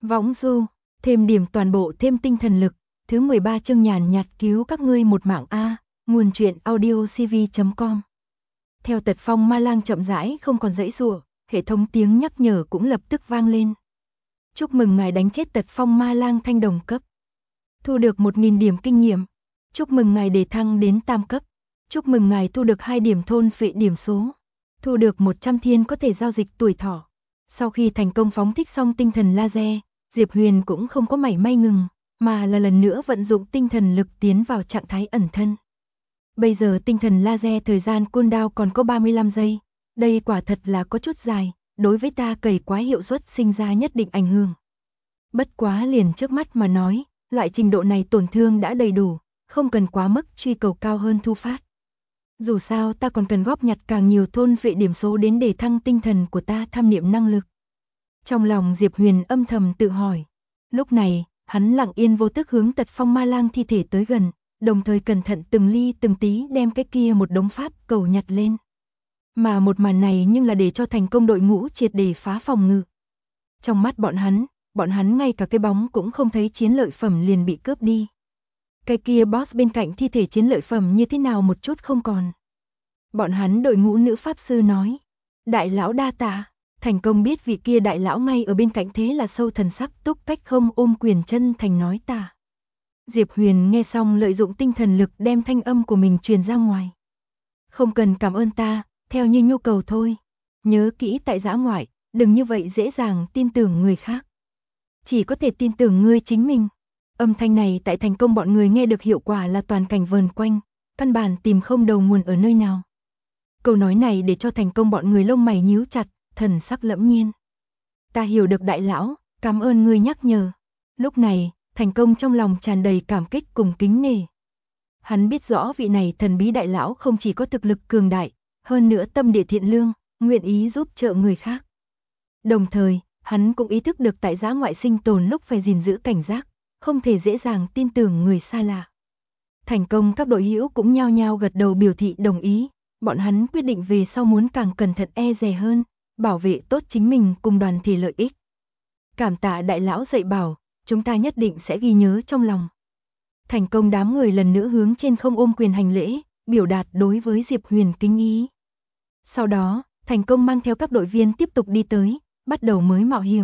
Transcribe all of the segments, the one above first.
Võng du, thêm điểm toàn bộ thêm tinh thần lực, thứ 13 chương nhàn nhạt cứu các ngươi một mạng A, nguồn truyện audiocv.com. Theo Tật Phong Ma Lang chậm rãi không còn giãy giụa, hệ thống tiếng nhắc nhở cũng lập tức vang lên. Chúc mừng ngài đánh chết Tật Phong Ma Lang thanh đồng cấp. Thu được 1000 điểm kinh nghiệm. Chúc mừng ngài đề thăng đến tam cấp. Chúc mừng ngài thu được 2 điểm thôn phệ điểm số. Thu được 100 thiên có thể giao dịch tuổi thọ. Sau khi thành công phóng thích xong tinh thần laser, Diệp Huyền cũng không có mảy may ngừng, mà là lần nữa vận dụng tinh thần lực tiến vào trạng thái ẩn thân. Bây giờ tinh thần laser thời gian cooldown còn có 35 giây, đây quả thật là có chút dài, đối với ta cày quái hiệu suất sinh ra nhất định ảnh hưởng. Bất quá liền trước mắt mà nói, loại trình độ này tổn thương đã đầy đủ, không cần quá mức truy cầu cao hơn thu phát. Dù sao ta còn cần góp nhặt càng nhiều thôn vệ điểm số đến để thăng tinh thần của ta tham niệm năng lực. Trong lòng Diệp Huyền âm thầm tự hỏi. Lúc này, hắn lặng yên vô tức hướng Tật Phong Ma Lang thi thể tới gần, đồng thời cẩn thận từng ly từng tí đem cái kia một đống pháp cầu nhặt lên. Mà một màn này nhưng là để cho thành công đội ngũ triệt để phá phòng ngự. Trong mắt bọn hắn ngay cả cái bóng cũng không thấy chiến lợi phẩm liền bị cướp đi. Cái kia boss bên cạnh thi thể chiến lợi phẩm như thế nào một chút không còn. Bọn hắn đội ngũ nữ pháp sư nói, đại lão đa tạ. Thành công biết vị kia đại lão ngay ở bên cạnh thế là sâu thần sắc Túc Cách không ôm quyền chân thành nói tạ. Diệp Huyền nghe xong lợi dụng tinh thần lực đem thanh âm của mình truyền ra ngoài. Không cần cảm ơn ta, theo như nhu cầu thôi. Nhớ kỹ tại dã ngoại, đừng như vậy dễ dàng tin tưởng người khác. Chỉ có thể tin tưởng ngươi chính mình. Âm thanh này tại thành công bọn người nghe được hiệu quả là toàn cảnh vờn quanh, căn bản tìm không đầu nguồn ở nơi nào. Câu nói này để cho thành công bọn người lông mày nhíu chặt, thần sắc lẫm nhiên. Ta hiểu được đại lão, cảm ơn ngươi nhắc nhở. Lúc này, thành công trong lòng tràn đầy cảm kích cùng kính nể. Hắn biết rõ vị này thần bí đại lão không chỉ có thực lực cường đại, hơn nữa tâm địa thiện lương, nguyện ý giúp trợ người khác. Đồng thời, hắn cũng ý thức được tại dã ngoại sinh tồn lúc phải gìn giữ cảnh giác, không thể dễ dàng tin tưởng người xa lạ. Thành công các đội hữu cũng nhao nhao gật đầu biểu thị đồng ý, bọn hắn quyết định về sau muốn càng cẩn thận e dè hơn, bảo vệ tốt chính mình cùng đoàn thể lợi ích. Cảm tạ đại lão dạy bảo, chúng ta nhất định sẽ ghi nhớ trong lòng. Thành công đám người lần nữa hướng trên không ôm quyền hành lễ, biểu đạt đối với Diệp Huyền kính ý. Sau đó, thành công mang theo các đội viên tiếp tục đi tới, bắt đầu mới mạo hiểm.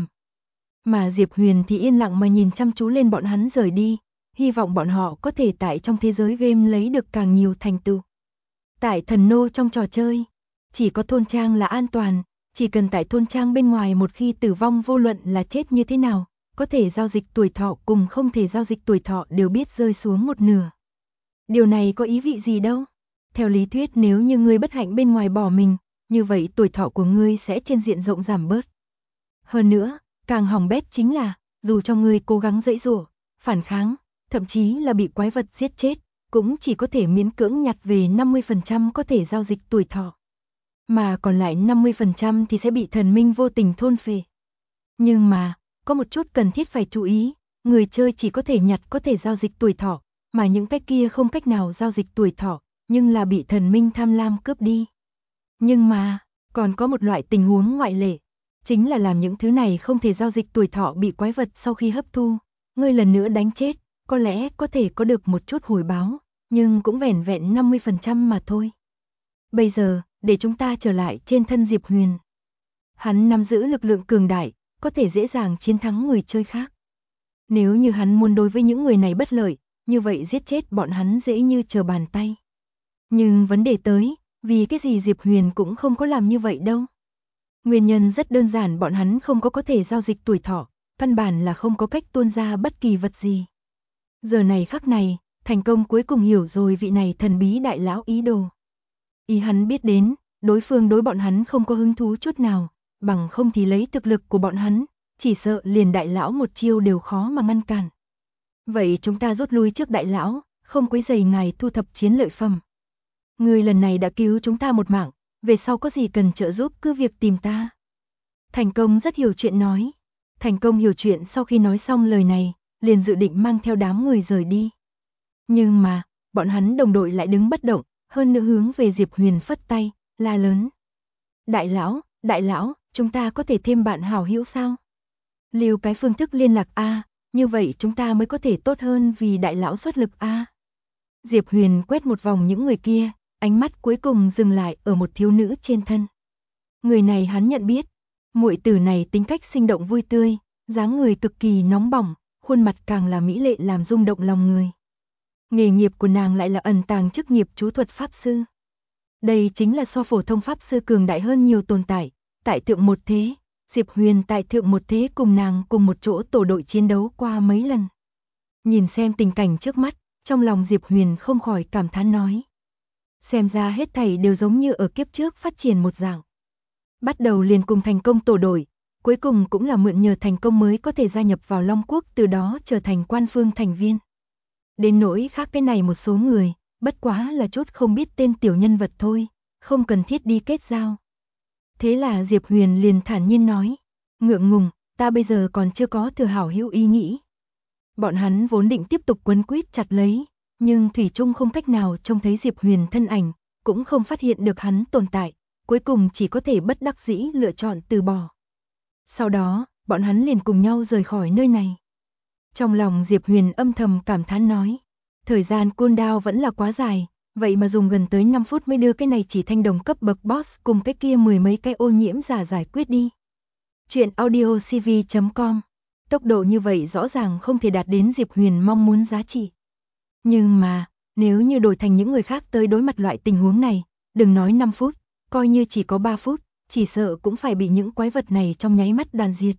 Mà Diệp Huyền thì yên lặng mà nhìn chăm chú lên bọn hắn rời đi, hy vọng bọn họ có thể tại trong thế giới game lấy được càng nhiều thành tựu. Tại thần nô trong trò chơi, chỉ có thôn trang là an toàn, chỉ cần tại thôn trang bên ngoài một khi tử vong vô luận là chết như thế nào, có thể giao dịch tuổi thọ cùng không thể giao dịch tuổi thọ đều biết rơi xuống một nửa. Điều này có ý vị gì đâu? Theo lý thuyết nếu như ngươi bất hạnh bên ngoài bỏ mình, như vậy tuổi thọ của ngươi sẽ trên diện rộng giảm bớt. Hơn nữa, càng hỏng bét chính là, dù cho ngươi cố gắng giãy giụa, phản kháng, thậm chí là bị quái vật giết chết, cũng chỉ có thể miễn cưỡng nhặt về 50% có thể giao dịch tuổi thọ. Mà còn lại 50% thì sẽ bị thần minh vô tình thôn phệ. Nhưng mà, có một chút cần thiết phải chú ý, người chơi chỉ có thể nhặt có thể giao dịch tuổi thọ, mà những cái kia không cách nào giao dịch tuổi thọ, nhưng là bị thần minh tham lam cướp đi. Nhưng mà, còn có một loại tình huống ngoại lệ, chính là làm những thứ này không thể giao dịch tuổi thọ bị quái vật sau khi hấp thu, ngươi lần nữa đánh chết, có lẽ có thể có được một chút hồi báo, nhưng cũng vẻn vẹn 50% mà thôi. Bây giờ, để chúng ta trở lại trên thân Diệp Huyền. Hắn nắm giữ lực lượng cường đại, có thể dễ dàng chiến thắng người chơi khác. Nếu như hắn muốn đối với những người này bất lợi, như vậy giết chết bọn hắn dễ như trở bàn tay. Nhưng vấn đề tới, vì cái gì Diệp Huyền cũng không có làm như vậy đâu. Nguyên nhân rất đơn giản, bọn hắn không có thể giao dịch tuổi thọ, căn bản là không có cách tuôn ra bất kỳ vật gì. Giờ này khắc này, thành công cuối cùng hiểu rồi vị này thần bí đại lão ý đồ. Ý hắn biết đến, đối phương đối bọn hắn không có hứng thú chút nào, bằng không thì lấy thực lực của bọn hắn, chỉ sợ liền đại lão một chiêu đều khó mà ngăn cản. Vậy chúng ta rút lui trước đại lão, không quấy rầy ngài thu thập chiến lợi phẩm. Người lần này đã cứu chúng ta một mạng, về sau có gì cần trợ giúp cứ việc tìm ta. Thành công rất hiểu chuyện nói. Thành công hiểu chuyện sau khi nói xong lời này, liền dự định mang theo đám người rời đi. Nhưng mà, bọn hắn đồng đội lại đứng bất động, hơn nữa hướng về Diệp Huyền phất tay, la lớn. Đại lão, chúng ta có thể thêm bạn hảo hữu sao? Lưu cái phương thức liên lạc a, như vậy chúng ta mới có thể tốt hơn vì đại lão xuất lực a. Diệp Huyền quét một vòng những người kia, ánh mắt cuối cùng dừng lại ở một thiếu nữ trên thân. Người này hắn nhận biết, muội tử này tính cách sinh động vui tươi, dáng người cực kỳ nóng bỏng, khuôn mặt càng là mỹ lệ làm rung động lòng người. Nghề nghiệp của nàng lại là ẩn tàng chức nghiệp chú thuật pháp sư. Đây chính là so phổ thông pháp sư cường đại hơn nhiều tồn tại, tại thượng một thế, Diệp Huyền tại thượng một thế cùng nàng cùng một chỗ tổ đội chiến đấu qua mấy lần. Nhìn xem tình cảnh trước mắt, trong lòng Diệp Huyền không khỏi cảm thán nói. Xem ra hết thảy đều giống như ở kiếp trước phát triển một dạng. Bắt đầu liền cùng thành công tổ đội, cuối cùng cũng là mượn nhờ thành công mới có thể gia nhập vào Long Quốc, từ đó trở thành quan phương thành viên. Đến nỗi khác cái này một số người, bất quá là chút không biết tên tiểu nhân vật thôi, không cần thiết đi kết giao. Thế là Diệp Huyền liền thản nhiên nói, ngượng ngùng, ta bây giờ còn chưa có thừa hảo hữu ý nghĩ. Bọn hắn vốn định tiếp tục quấn quýt chặt lấy, nhưng thủy chung không cách nào trông thấy Diệp Huyền thân ảnh, cũng không phát hiện được hắn tồn tại, cuối cùng chỉ có thể bất đắc dĩ lựa chọn từ bỏ. Sau đó, bọn hắn liền cùng nhau rời khỏi nơi này. Trong lòng Diệp Huyền âm thầm cảm thán nói, thời gian cooldown vẫn là quá dài, vậy mà dùng gần tới 5 phút mới đưa cái này chỉ thanh đồng cấp bậc boss cùng cái kia mười mấy cái ô nhiễm giả giải quyết đi. Chuyện audiocv.com. Tốc độ như vậy rõ ràng không thể đạt đến Diệp Huyền mong muốn giá trị. Nhưng mà, nếu như đổi thành những người khác tới đối mặt loại tình huống này, đừng nói 5 phút, coi như chỉ có 3 phút, chỉ sợ cũng phải bị những quái vật này trong nháy mắt đàn diệt.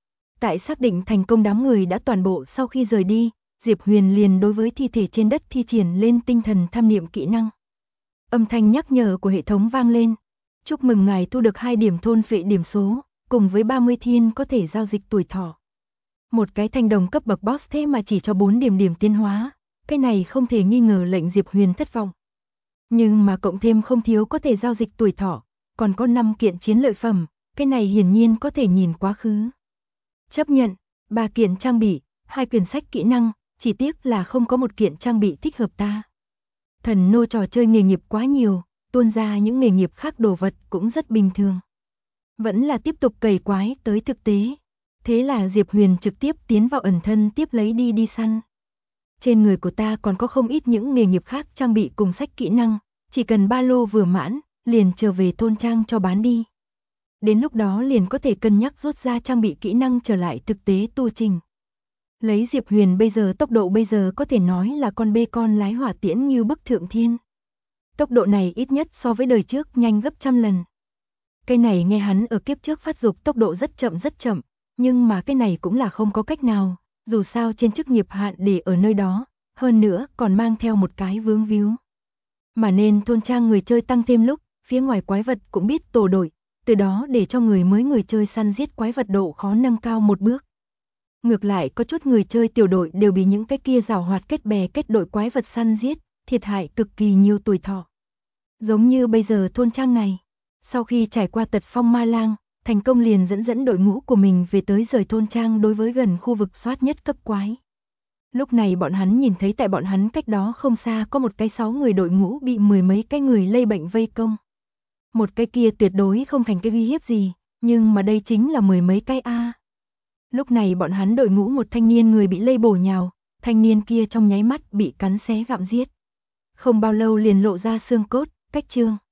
Tại xác định thành công đám người đã toàn bộ sau khi rời đi, Diệp Huyền liền đối với thi thể trên đất thi triển lên tinh thần tham niệm kỹ năng. Âm thanh nhắc nhở của hệ thống vang lên. Chúc mừng ngài thu được 2 điểm thôn phệ điểm số, cùng với 30 thiên có thể giao dịch tuổi thọ. Một cái thanh đồng cấp bậc boss thế mà chỉ cho 4 điểm tiến hóa, cái này không thể nghi ngờ lệnh Diệp Huyền thất vọng. Nhưng mà cộng thêm không thiếu có thể giao dịch tuổi thọ, còn có 5 kiện chiến lợi phẩm, cái này hiển nhiên có thể nhìn quá khứ. Chấp nhận, 3 kiện trang bị, 2 quyển sách kỹ năng, chỉ tiếc là không có một kiện trang bị thích hợp ta. Thần nô trò chơi nghề nghiệp quá nhiều, tuôn ra những nghề nghiệp khác đồ vật cũng rất bình thường. Vẫn là tiếp tục cày quái tới thực tế. Thế là Diệp Huyền trực tiếp tiến vào ẩn thân tiếp lấy đi săn. Trên người của ta còn có không ít những nghề nghiệp khác trang bị cùng sách kỹ năng, chỉ cần ba lô vừa mãn, liền trở về thôn trang cho bán đi. Đến lúc đó liền có thể cân nhắc rút ra trang bị kỹ năng trở lại thực tế tu trình. Lấy Diệp Huyền bây giờ tốc độ bây giờ có thể nói là con bê con lái hỏa tiễn như bức thượng thiên. Tốc độ này ít nhất so với đời trước nhanh gấp trăm lần. Cái này nghe hắn ở kiếp trước phát dục tốc độ rất chậm, nhưng mà cái này cũng là không có cách nào, dù sao trên chức nghiệp hạn để ở nơi đó, hơn nữa còn mang theo một cái vướng víu. Mà nên thôn trang người chơi tăng thêm lúc, phía ngoài quái vật cũng biết tổ đội, từ đó để cho người chơi săn giết quái vật độ khó nâng cao một bước. Ngược lại có chút người chơi tiểu đội đều bị những cái kia giảo hoạt kết bè kết đội quái vật săn giết, thiệt hại cực kỳ nhiều tuổi thọ. Giống như bây giờ thôn trang này, sau khi trải qua tật phong ma lang, thành công liền dẫn đội ngũ của mình về tới rời thôn trang đối với gần khu vực soát nhất cấp quái. Lúc này bọn hắn nhìn thấy tại bọn hắn cách đó không xa có một cái 6 người đội ngũ bị mười mấy cái người lây bệnh vây công. Một cái kia tuyệt đối không thành cái uy hiếp gì, nhưng mà đây chính là mười mấy cái a. Lúc này bọn hắn đội ngũ một thanh niên người bị lây bổ nhào, thanh niên kia trong nháy mắt bị cắn xé gặm giết. Không bao lâu liền lộ ra xương cốt, cách chương.